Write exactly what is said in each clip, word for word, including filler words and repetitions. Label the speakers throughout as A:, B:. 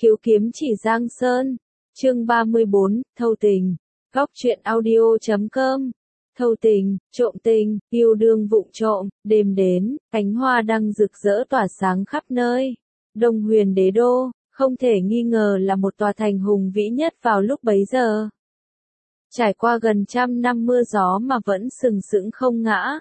A: Khiếu kiếm chỉ Giang Sơn. Chương ba mươi bốn, Thâu tình. Góc truyện audio chấm com. Thâu tình, trộm tình, yêu đương vụng trộm, đêm đến, cánh hoa đăng rực rỡ tỏa sáng khắp nơi. Đông Huyền Đế Đô, không thể nghi ngờ là một tòa thành hùng vĩ nhất vào lúc bấy giờ. Trải qua gần trăm năm mưa gió mà vẫn sừng sững không ngã.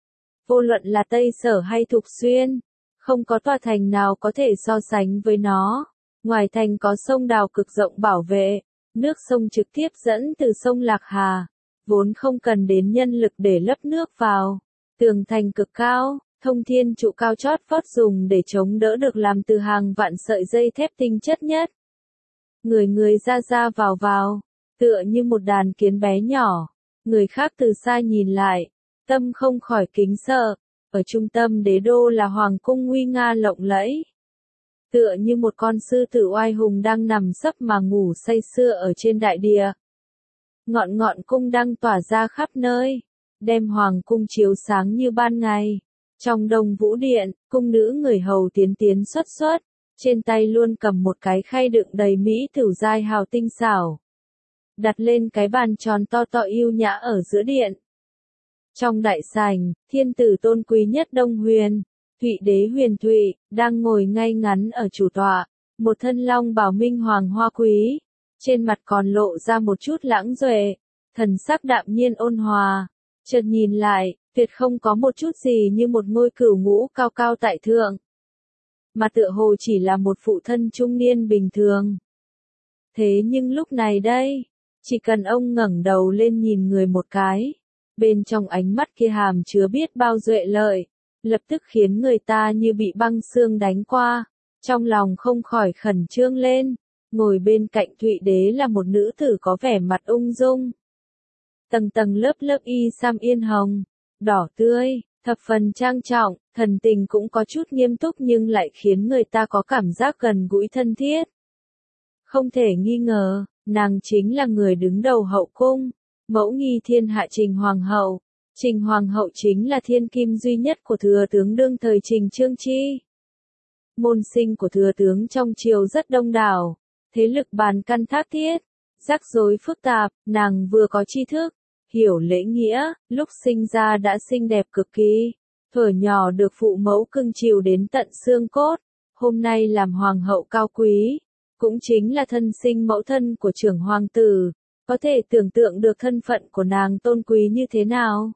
A: Vô luận là Tây Sở hay Thục Xuyên, không có tòa thành nào có thể so sánh với nó. Ngoài thành có sông Đào cực rộng bảo vệ, nước sông trực tiếp dẫn từ sông Lạc Hà, vốn không cần đến nhân lực để lấp nước vào. Tường thành cực cao, thông thiên trụ cao chót vót dùng để chống đỡ được làm từ hàng vạn sợi dây thép tinh chất nhất. Người người ra ra vào vào, tựa như một đàn kiến bé nhỏ, người khác từ xa nhìn lại, tâm không khỏi kính sợ. Ở trung tâm đế đô là hoàng cung nguy nga lộng lẫy. Tựa như một con sư tử oai hùng đang nằm sấp mà ngủ say sưa ở trên đại địa. Ngọn ngọn cung đăng tỏa ra khắp nơi, đem hoàng cung chiếu sáng như ban ngày. Trong Đông Vũ Điện, cung nữ người hầu tiến tiến xuất xuất, trên tay luôn cầm một cái khay đựng đầy mỹ tửu giai hào tinh xảo. Đặt lên cái bàn tròn to to yêu nhã ở giữa điện. Trong đại sảnh, thiên tử tôn quý nhất Đông Huyền, Thụy đế Huyền Thụy, đang ngồi ngay ngắn ở chủ tọa, một thân long bào minh hoàng hoa quý, trên mặt còn lộ ra một chút lãng duệ, thần sắc đạm nhiên ôn hòa, chợt nhìn lại, tuyệt không có một chút gì như một ngôi cửu ngũ cao cao tại thượng, mà tựa hồ chỉ là một phụ thân trung niên bình thường. Thế nhưng lúc này đây, chỉ cần ông ngẩng đầu lên nhìn người một cái, bên trong ánh mắt kia hàm chứa biết bao duệ lợi, lập tức khiến người ta như bị băng xương đánh qua, trong lòng không khỏi khẩn trương lên. Ngồi bên cạnh Thụy đế là một nữ tử có vẻ mặt ung dung. Tầng tầng lớp lớp y sam yên hồng, đỏ tươi, thập phần trang trọng, thần tình cũng có chút nghiêm túc nhưng lại khiến người ta có cảm giác gần gũi thân thiết. Không thể nghi ngờ, nàng chính là người đứng đầu hậu cung, mẫu nghi thiên hạ Trình Hoàng hậu. Trình Hoàng hậu chính là thiên kim duy nhất của thừa tướng đương thời Trình Trương Chi. Môn sinh của thừa tướng trong triều rất đông đảo, thế lực bàn căn thác thiết, rắc rối phức tạp, nàng vừa có tri thức, hiểu lễ nghĩa, lúc sinh ra đã xinh đẹp cực kỳ, thuở nhỏ được phụ mẫu cưng chiều đến tận xương cốt, hôm nay làm hoàng hậu cao quý, cũng chính là thân sinh mẫu thân của trưởng hoàng tử, có thể tưởng tượng được thân phận của nàng tôn quý như thế nào.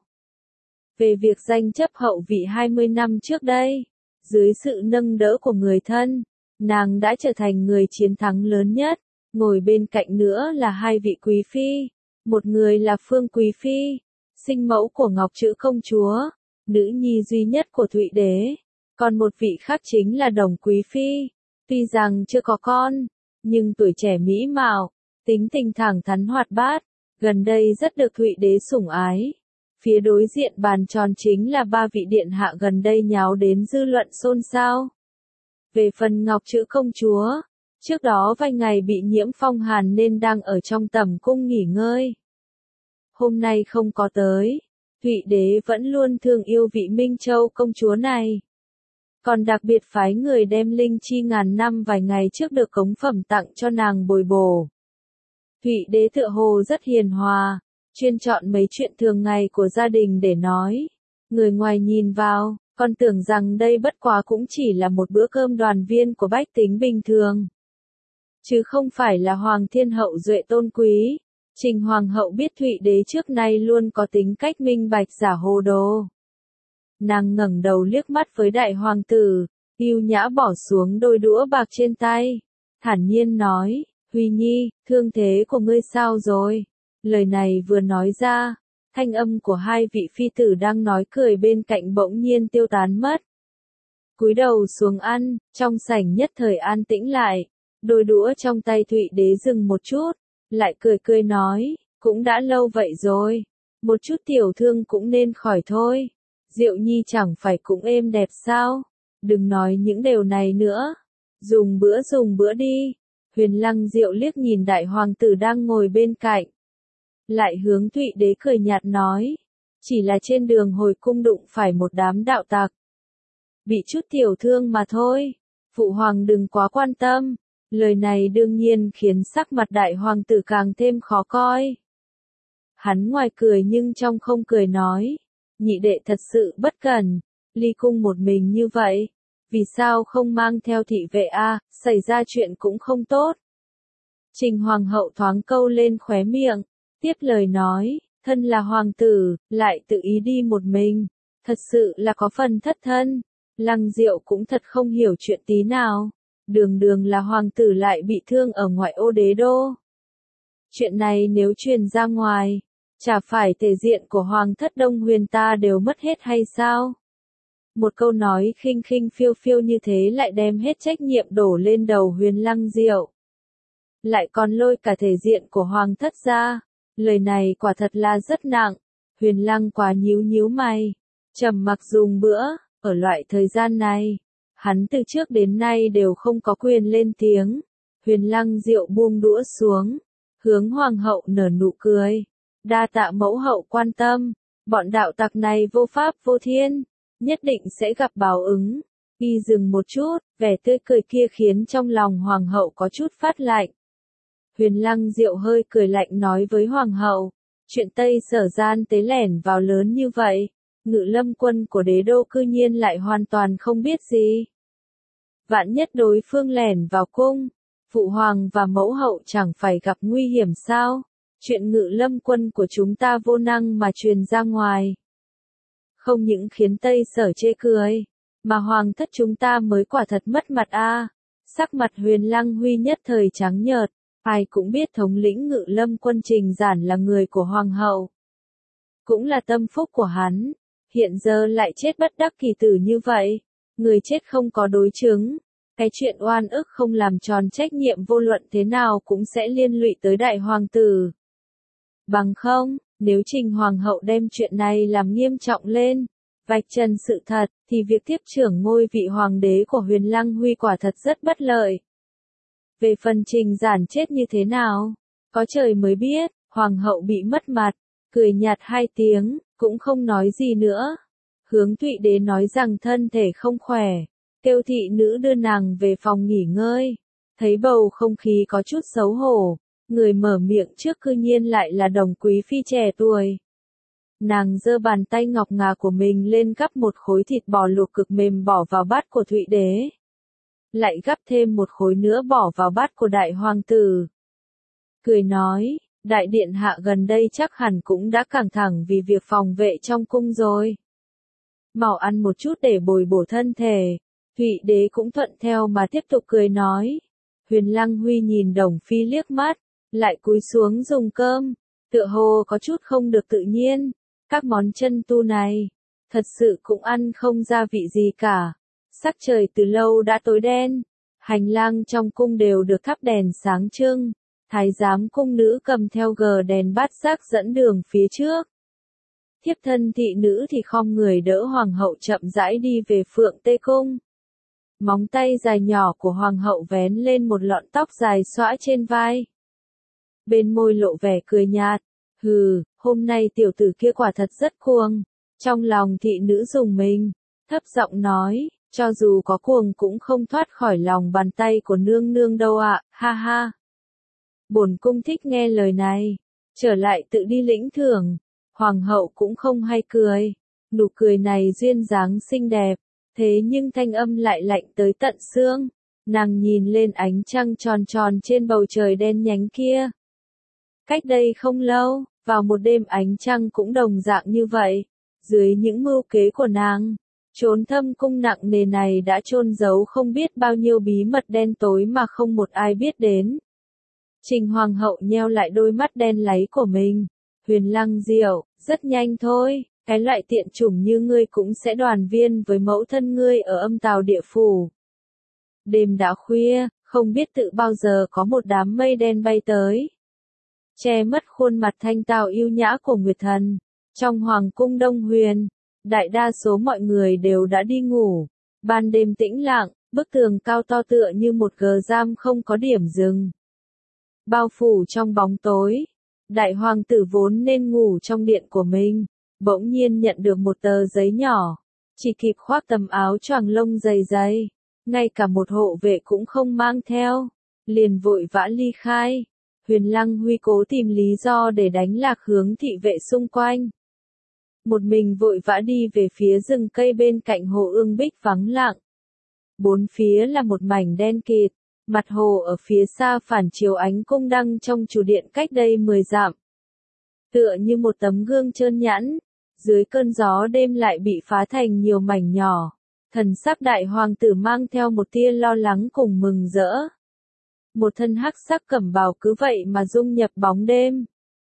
A: Về việc danh chấp hậu vị hai mươi năm trước đây, dưới sự nâng đỡ của người thân, nàng đã trở thành người chiến thắng lớn nhất. Ngồi bên cạnh nữa là hai vị quý phi, một người là Phương Quý Phi, sinh mẫu của Ngọc Trữ Công Chúa, nữ nhi duy nhất của Thụy Đế, còn một vị khác chính là Đồng Quý Phi, tuy rằng chưa có con, nhưng tuổi trẻ mỹ mạo, tính tình thẳng thắn hoạt bát, gần đây rất được Thụy Đế sủng ái. Phía đối diện bàn tròn chính là ba vị điện hạ gần đây nháo đến dư luận xôn xao. Về phần Ngọc Trữ Công Chúa, trước đó vài ngày bị nhiễm phong hàn nên đang ở trong tẩm cung nghỉ ngơi. Hôm nay không có tới, Thụy Đế vẫn luôn thương yêu vị Minh Châu công chúa này. Còn đặc biệt phái người đem linh chi ngàn năm vài ngày trước được cống phẩm tặng cho nàng bồi bổ. Thụy Đế tựa hồ rất hiền hòa, chuyên chọn mấy chuyện thường ngày của gia đình để nói. Người ngoài nhìn vào, còn tưởng rằng đây bất quá cũng chỉ là một bữa cơm đoàn viên của bách tính bình thường. Chứ không phải là Hoàng Thiên Hậu duệ tôn quý. Trình Hoàng hậu biết Thụy Đế trước nay luôn có tính cách minh bạch giả hồ đồ. Nàng ngẩng đầu liếc mắt với đại hoàng tử, yêu nhã bỏ xuống đôi đũa bạc trên tay, thản nhiên nói, Huy Nhi, thương thế của ngươi sao rồi? Lời này vừa nói ra, thanh âm của hai vị phi tử đang nói cười bên cạnh bỗng nhiên tiêu tán mất. Cúi đầu xuống ăn, trong sảnh nhất thời an tĩnh lại, đôi đũa trong tay Thụy Đế dừng một chút, lại cười cười nói, cũng đã lâu vậy rồi, một chút tiểu thương cũng nên khỏi thôi. Diệu Nhi chẳng phải cũng êm đẹp sao? Đừng nói những điều này nữa, dùng bữa dùng bữa đi. Huyền Lăng Diệu liếc nhìn đại hoàng tử đang ngồi bên cạnh, lại hướng Thụy Đế cười nhạt nói, chỉ là trên đường hồi cung đụng phải một đám đạo tặc, bị chút tiểu thương mà thôi, phụ hoàng đừng quá quan tâm. Lời này đương nhiên khiến sắc mặt đại hoàng tử càng thêm khó coi. Hắn ngoài cười nhưng trong không cười nói, nhị đệ thật sự bất cẩn, ly cung một mình như vậy, vì sao không mang theo thị vệ a, xảy ra chuyện cũng không tốt. Trình hoàng hậu thoáng câu lên khóe miệng, tiếp lời nói, thân là hoàng tử, lại tự ý đi một mình, thật sự là có phần thất thân. Lăng Diệu cũng thật không hiểu chuyện tí nào, đường đường là hoàng tử lại bị thương ở ngoại ô đế đô. Chuyện này nếu truyền ra ngoài, chả phải thể diện của hoàng thất Đông Huyền ta đều mất hết hay sao? Một câu nói khinh khinh phiêu phiêu như thế lại đem hết trách nhiệm đổ lên đầu Huyền Lăng Diệu. Lại còn lôi cả thể diện của hoàng thất ra, lời này quả thật là rất nặng. Huyền Lăng quá nhíu nhíu mày, trầm mặc dùng bữa, ở loại thời gian này, hắn từ trước đến nay đều không có quyền lên tiếng. Huyền Lăng Diệu buông đũa xuống, hướng hoàng hậu nở nụ cười, đa tạ mẫu hậu quan tâm, bọn đạo tặc này vô pháp vô thiên, nhất định sẽ gặp báo ứng. Y dừng một chút, vẻ tươi cười kia khiến trong lòng hoàng hậu có chút phát lạnh. Huyền Lăng Diệu hơi cười lạnh nói với hoàng hậu, chuyện Tây Sở gian tế lẻn vào lớn như vậy, Ngự Lâm quân của đế đô cư nhiên lại hoàn toàn không biết gì. Vạn nhất đối phương lẻn vào cung, phụ hoàng và mẫu hậu chẳng phải gặp nguy hiểm sao? Chuyện Ngự Lâm quân của chúng ta vô năng mà truyền ra ngoài, không những khiến Tây Sở chê cười, mà hoàng thất chúng ta mới quả thật mất mặt a. Sắc mặt Huyền Lăng Huy nhất thời trắng nhợt, ai cũng biết thống lĩnh Ngự Lâm quân Trình Giản là người của hoàng hậu, cũng là tâm phúc của hắn, hiện giờ lại chết bất đắc kỳ tử như vậy, người chết không có đối chứng, cái chuyện oan ức không làm tròn trách nhiệm vô luận thế nào cũng sẽ liên lụy tới đại hoàng tử. Bằng không, nếu Trình hoàng hậu đem chuyện này làm nghiêm trọng lên, vạch trần sự thật, thì việc tiếp trưởng ngôi vị hoàng đế của Huyền Lăng Huy quả thật rất bất lợi. Về phần Trình Giản chết như thế nào, có trời mới biết. Hoàng hậu bị mất mặt, cười nhạt hai tiếng, cũng không nói gì nữa. Hướng Thụy Đế nói rằng thân thể không khỏe, kêu thị nữ đưa nàng về phòng nghỉ ngơi. Thấy bầu không khí có chút xấu hổ, người mở miệng trước cư nhiên lại là Đồng quý phi trẻ tuổi. Nàng giơ bàn tay ngọc ngà của mình lên gắp một khối thịt bò luộc cực mềm bỏ vào bát của Thụy Đế. Lại gắp thêm một khối nữa bỏ vào bát của đại hoàng tử. Cười nói, đại điện hạ gần đây chắc hẳn cũng đã căng thẳng vì việc phòng vệ trong cung rồi. Mau ăn một chút để bồi bổ thân thể. Thụy Đế cũng thuận theo mà tiếp tục cười nói. Huyền Lăng Huy nhìn Đồng phi liếc mắt, lại cúi xuống dùng cơm, tựa hồ có chút không được tự nhiên. Các món chân tu này, thật sự cũng ăn không ra vị gì cả. Sắc trời từ lâu đã tối đen, hành lang trong cung đều được thắp đèn sáng trưng. Thái giám cung nữ cầm theo gờ đèn bát giác dẫn đường phía trước. Thiếp thân thị nữ thì khom người đỡ hoàng hậu chậm rãi đi về Phượng Tê Cung. Móng tay dài nhỏ của hoàng hậu vén lên một lọn tóc dài xõa trên vai. Bên môi lộ vẻ cười nhạt, hừ, hôm nay tiểu tử kia quả thật rất cuồng. Trong lòng thị nữ dùng mình, thấp giọng nói, cho dù có cuồng cũng không thoát khỏi lòng bàn tay của nương nương đâu ạ, ha ha. Bổn cung thích nghe lời này, trở lại tự đi lĩnh thưởng. Hoàng hậu cũng không hay cười, nụ cười này duyên dáng xinh đẹp, thế nhưng thanh âm lại lạnh tới tận xương. Nàng nhìn lên ánh trăng tròn tròn trên bầu trời đen nhánh kia. Cách đây không lâu, vào một đêm ánh trăng cũng đồng dạng như vậy, dưới những mưu kế của nàng, chốn thâm cung nặng nề này đã chôn giấu không biết bao nhiêu bí mật đen tối mà không một ai biết đến. Trình hoàng hậu nheo lại đôi mắt đen láy của mình. Huyền Lăng Diệu, rất nhanh thôi, cái loại tiện chủng như ngươi cũng sẽ đoàn viên với mẫu thân ngươi ở âm tào địa phủ. Đêm đã khuya, không biết tự bao giờ có một đám mây đen bay tới, che mất khuôn mặt thanh tao yêu nhã của Nguyệt Thần. Trong hoàng cung Đông Huyền, đại đa số mọi người đều đã đi ngủ. Ban đêm tĩnh lặng, bức tường cao to tựa như một gờ giam không có điểm dừng. Bao phủ trong bóng tối, đại hoàng tử vốn nên ngủ trong điện của mình, bỗng nhiên nhận được một tờ giấy nhỏ, chỉ kịp khoác tấm áo choàng lông dày dày, ngay cả một hộ vệ cũng không mang theo, liền vội vã ly khai. Huyền Lăng Huy cố tìm lý do để đánh lạc hướng thị vệ xung quanh. Một mình vội vã đi về phía rừng cây bên cạnh hồ Ương Bích vắng lặng. Bốn phía là một mảnh đen kịt, mặt hồ ở phía xa phản chiếu ánh cung đăng trong chủ điện cách đây mười dặm. Tựa như một tấm gương trơn nhẵn, dưới cơn gió đêm lại bị phá thành nhiều mảnh nhỏ. Thần sắc đại hoàng tử mang theo một tia lo lắng cùng mừng rỡ. Một thân hắc sắc cẩm bào cứ vậy mà dung nhập bóng đêm.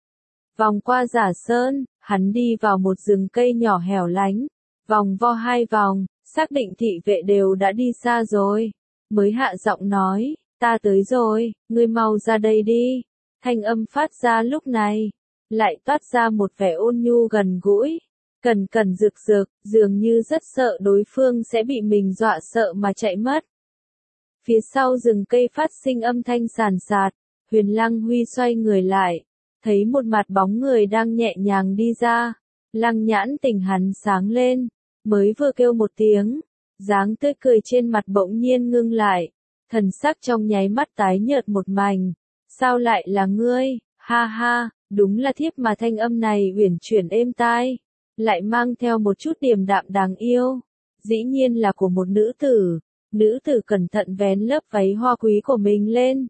A: Vòng qua Giả Sơn, hắn đi vào một rừng cây nhỏ hẻo lánh, vòng vo hai vòng, xác định thị vệ đều đã đi xa rồi, mới hạ giọng nói, ta tới rồi, ngươi mau ra đây đi. Thanh âm phát ra lúc này, lại toát ra một vẻ ôn nhu gần gũi, cẩn cẩn rực rực, dường như rất sợ đối phương sẽ bị mình dọa sợ mà chạy mất. Phía sau rừng cây phát sinh âm thanh sàn sạt, Huyền Lăng Huy xoay người lại, thấy một mặt bóng người đang nhẹ nhàng đi ra. Lăng nhãn tình hắn sáng lên, mới vừa kêu một tiếng, dáng tươi cười trên mặt bỗng nhiên ngưng lại, thần sắc trong nháy mắt tái nhợt một mảnh. Sao lại là ngươi? Ha ha, đúng là thiếp mà. Thanh âm này uyển chuyển êm tai, lại mang theo một chút điềm đạm đáng yêu, dĩ nhiên là của một nữ tử. Nữ tử cẩn thận vén lớp váy hoa quý của mình lên,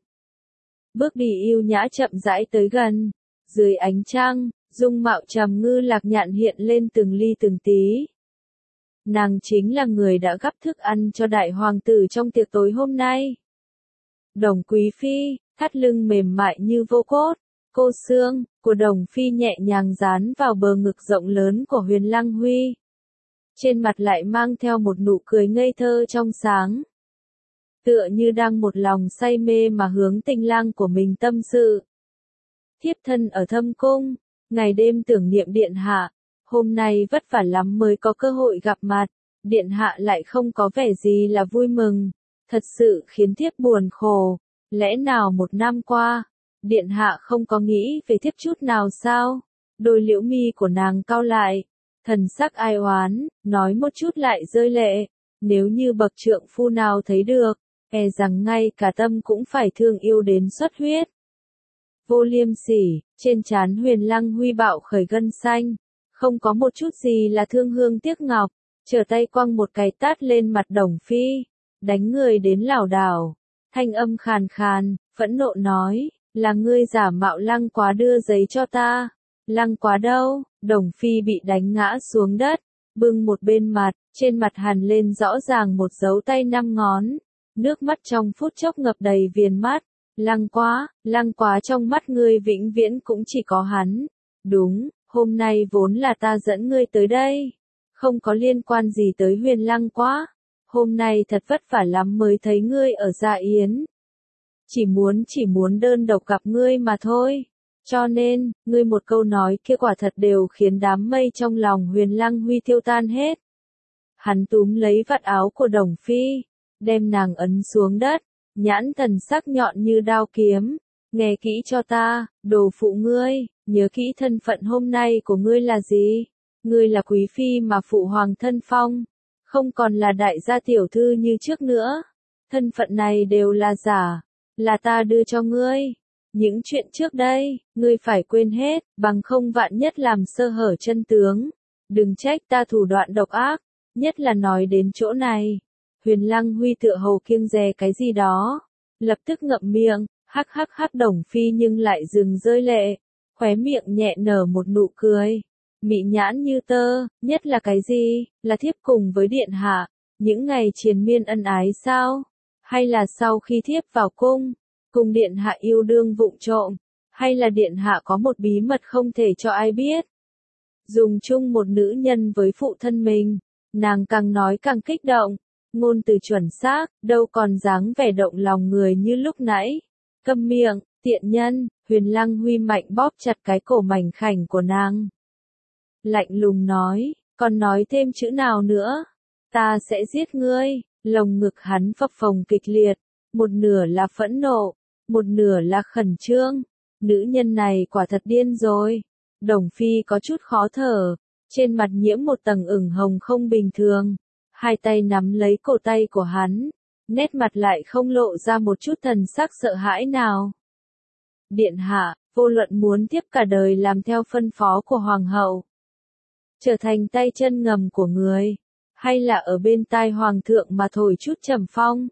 A: bước đi yêu nhã chậm rãi tới gần. Dưới ánh trăng, dung mạo trầm ngư Lạc Nhạn hiện lên từng ly từng tí. Nàng chính là người đã gắp thức ăn cho đại hoàng tử trong tiệc tối hôm nay. Đồng Quý Phi, thắt lưng mềm mại như vô cốt, cô xương của Đồng Phi nhẹ nhàng dán vào bờ ngực rộng lớn của Huyền Lăng Huy. Trên mặt lại mang theo một nụ cười ngây thơ trong sáng. Tựa như đang một lòng say mê mà hướng tình lang của mình tâm sự. Thiếp thân ở thâm cung, ngày đêm tưởng niệm điện hạ, hôm nay vất vả lắm mới có cơ hội gặp mặt, điện hạ lại không có vẻ gì là vui mừng, thật sự khiến thiếp buồn khổ. Lẽ nào một năm qua, điện hạ không có nghĩ về thiếp chút nào sao? Đôi liễu mi của nàng cau lại, thần sắc ai oán, nói một chút lại rơi lệ. Nếu như bậc trượng phu nào thấy được, e rằng ngay cả tâm cũng phải thương yêu đến xuất huyết. Vô liêm sỉ, trên trán Huyền Lăng Huy bạo khởi gân xanh, không có một chút gì là thương hương tiếc ngọc, trở tay quăng một cái tát lên mặt Đồng Phi, đánh người đến lảo đảo. Thanh âm khàn khàn, phẫn nộ nói, là ngươi giả mạo Lăng Quá đưa giấy cho ta. Lăng Quá đâu? Đồng Phi bị đánh ngã xuống đất, bưng một bên mặt, trên mặt hằn lên rõ ràng một dấu tay năm ngón, nước mắt trong phút chốc ngập đầy viền mắt. Lăng Quá, Lăng Quá trong mắt ngươi vĩnh viễn cũng chỉ có hắn. Đúng, hôm nay vốn là ta dẫn ngươi tới đây, không có liên quan gì tới Huyền Lăng Quá. Hôm nay thật vất vả lắm mới thấy ngươi ở Dạ Yến. Chỉ muốn chỉ muốn đơn độc gặp ngươi mà thôi. Cho nên, ngươi một câu nói kia quả thật đều khiến đám mây trong lòng Huyền Lăng Huy tiêu tan hết. Hắn túm lấy vạt áo của Đồng Phi, đem nàng ấn xuống đất, nhãn thần sắc nhọn như đao kiếm. Nghe kỹ cho ta, đồ phụ ngươi, nhớ kỹ thân phận hôm nay của ngươi là gì? Ngươi là quý phi mà phụ hoàng thân phong, không còn là đại gia tiểu thư như trước nữa. Thân phận này đều là giả, là ta đưa cho ngươi. Những chuyện trước đây, ngươi phải quên hết, bằng không vạn nhất làm sơ hở chân tướng. Đừng trách ta thủ đoạn độc ác, nhất là nói đến chỗ này. Huyền Lăng Huy tựa hồ kiêng dè cái gì đó, lập tức ngậm miệng, hắc hắc hắc. Đồng Phi nhưng lại dừng rơi lệ, khóe miệng nhẹ nở một nụ cười, mị nhãn như tơ. Nhất là cái gì? Là thiếp cùng với điện hạ, những ngày triền miên ân ái sao? Hay là sau khi thiếp vào cung, cùng điện hạ yêu đương vụng trộm? Hay là điện hạ có một bí mật không thể cho ai biết? Dùng chung một nữ nhân với phụ thân mình, nàng càng nói càng kích động, ngôn từ chuẩn xác, đâu còn dáng vẻ động lòng người như lúc nãy. Câm miệng, tiện nhân. Huyền Lăng Huy mạnh bóp chặt cái cổ mảnh khảnh của nàng, lạnh lùng nói, còn nói thêm chữ nào nữa, ta sẽ giết ngươi. Lồng ngực hắn phập phồng kịch liệt, một nửa là phẫn nộ, một nửa là khẩn trương. Nữ nhân này quả thật điên rồi. Đồng Phi có chút khó thở, trên mặt nhiễm một tầng ửng hồng không bình thường, hai tay nắm lấy cổ tay của hắn, nét mặt lại không lộ ra một chút thần sắc sợ hãi nào. Điện hạ, vô luận muốn tiếp cả đời làm theo phân phó của hoàng hậu, trở thành tay chân ngầm của người, hay là ở bên tai hoàng thượng mà thổi chút trầm phong.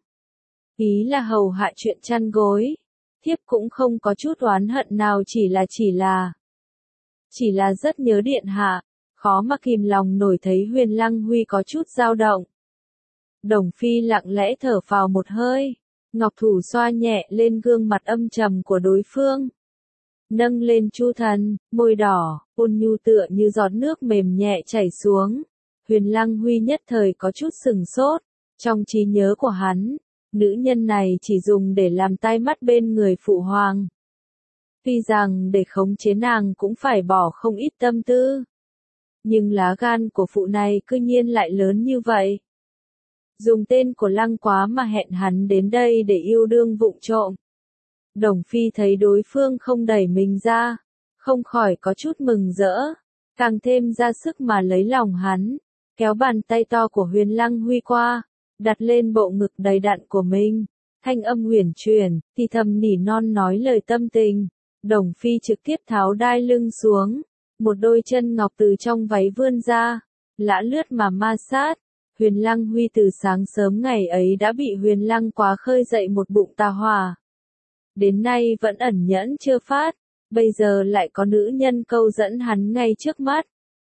A: Ý là hầu hạ chuyện chăn gối, thiếp cũng không có chút oán hận nào, chỉ là chỉ là, chỉ là rất nhớ điện hạ, khó mà kìm lòng nổi thấy Huyền Lăng Huy có chút dao động. Đồng Phi lặng lẽ thở phào một hơi, ngọc thủ xoa nhẹ lên gương mặt âm trầm của đối phương. Nâng lên chu thần, môi đỏ, ôn nhu tựa như giọt nước mềm nhẹ chảy xuống. Huyền Lăng Huy nhất thời có chút sừng sốt, trong trí nhớ của hắn, nữ nhân này chỉ dùng để làm tai mắt bên người phụ hoàng. Tuy rằng để khống chế nàng cũng phải bỏ không ít tâm tư, nhưng lá gan của phụ này cư nhiên lại lớn như vậy. Dùng tên của Lăng Quá mà hẹn hắn đến đây để yêu đương vụng trộm. Đồng Phi thấy đối phương không đẩy mình ra, không khỏi có chút mừng rỡ, càng thêm ra sức mà lấy lòng hắn, kéo bàn tay to của Huyền Lăng Huy qua, đặt lên bộ ngực đầy đặn của mình, thanh âm huyền chuyển, thì thầm nỉ non nói lời tâm tình. Đồng Phi trực tiếp tháo đai lưng xuống, một đôi chân ngọc từ trong váy vươn ra, lã lướt mà ma sát. Huyền Lăng Huy từ sáng sớm ngày ấy đã bị Huyền Lăng Quá khơi dậy một bụng tà hỏa. Đến nay vẫn ẩn nhẫn chưa phát, bây giờ lại có nữ nhân câu dẫn hắn ngay trước mắt.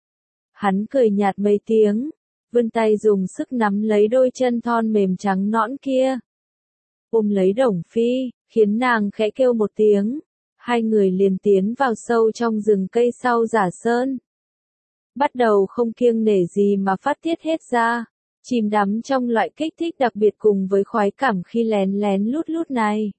A: Hắn cười nhạt mấy tiếng, vươn tay dùng sức nắm lấy đôi chân thon mềm trắng nõn kia. Ôm lấy Đồng Phi, khiến nàng khẽ kêu một tiếng. Hai người liền tiến vào sâu trong rừng cây sau Giả Sơn. Bắt đầu không kiêng nể gì mà phát tiết hết ra, chìm đắm trong loại kích thích đặc biệt cùng với khoái cảm khi lén lén lút lút này.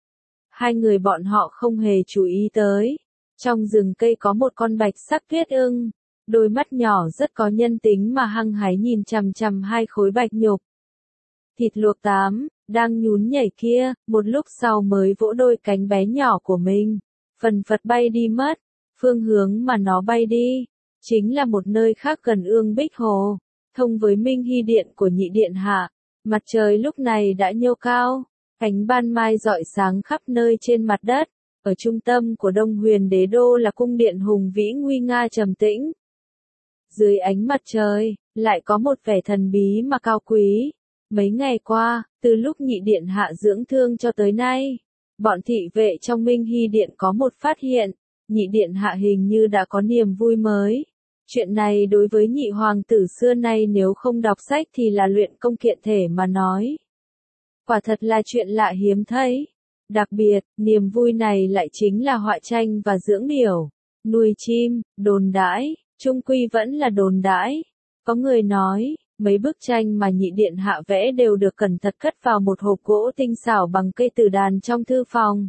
A: Hai người bọn họ không hề chú ý tới. Trong rừng cây có một con bạch sắc tuyết ưng, đôi mắt nhỏ rất có nhân tính mà hăng hái nhìn chằm chằm hai khối bạch nhục. Thịt luộc tám, đang nhún nhảy kia, một lúc sau mới vỗ đôi cánh bé nhỏ của mình, phần phật bay đi mất. Phương hướng mà nó bay đi, chính là một nơi khác gần Ương Bích Hồ, thông với Minh Hy Điện của nhị điện hạ. Mặt trời lúc này đã nhô cao, ánh ban mai rọi sáng khắp nơi trên mặt đất. Ở trung tâm của Đông Huyền Đế Đô là cung điện hùng vĩ nguy nga trầm tĩnh. Dưới ánh mặt trời, lại có một vẻ thần bí mà cao quý. Mấy ngày qua, từ lúc nhị điện hạ dưỡng thương cho tới nay, bọn thị vệ trong Minh Hy Điện có một phát hiện, nhị điện hạ hình như đã có niềm vui mới. Chuyện này đối với nhị hoàng tử xưa nay nếu không đọc sách thì là luyện công kiện thể mà nói. Quả thật là chuyện lạ hiếm thấy. Đặc biệt, niềm vui này lại chính là họa tranh và dưỡng điểu, nuôi chim, đồn đãi, chung quy vẫn là đồn đãi. Có người nói, mấy bức tranh mà nhị điện hạ vẽ đều được cẩn thận cất vào một hộp gỗ tinh xảo bằng cây tử đàn trong thư phòng.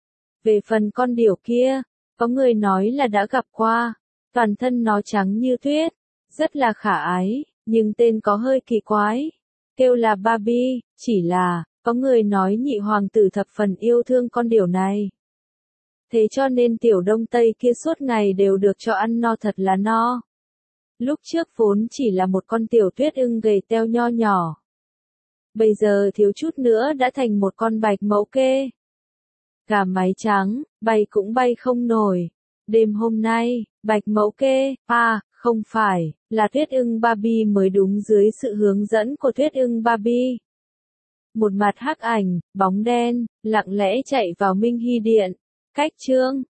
A: Về phần con điểu kia, có người nói là đã gặp qua, toàn thân nó trắng như tuyết, rất là khả ái, nhưng tên có hơi kỳ quái, kêu là Barbie, chỉ là, có người nói nhị hoàng tử thập phần yêu thương con điểu này. Thế cho nên tiểu Đông Tây kia suốt ngày đều được cho ăn no thật là no. Lúc trước vốn chỉ là một con tiểu tuyết ưng gầy teo nho nhỏ. Bây giờ thiếu chút nữa đã thành một con bạch mẫu kê. Gà mái trắng, bay cũng bay không nổi. Đêm hôm nay, bạch mẫu kê, à, không phải, là tuyết ưng Barbie mới đúng dưới sự hướng dẫn của tuyết ưng Barbie. Một mặt hắc ảnh, bóng đen, lặng lẽ chạy vào Minh Hy Điện. Cách chương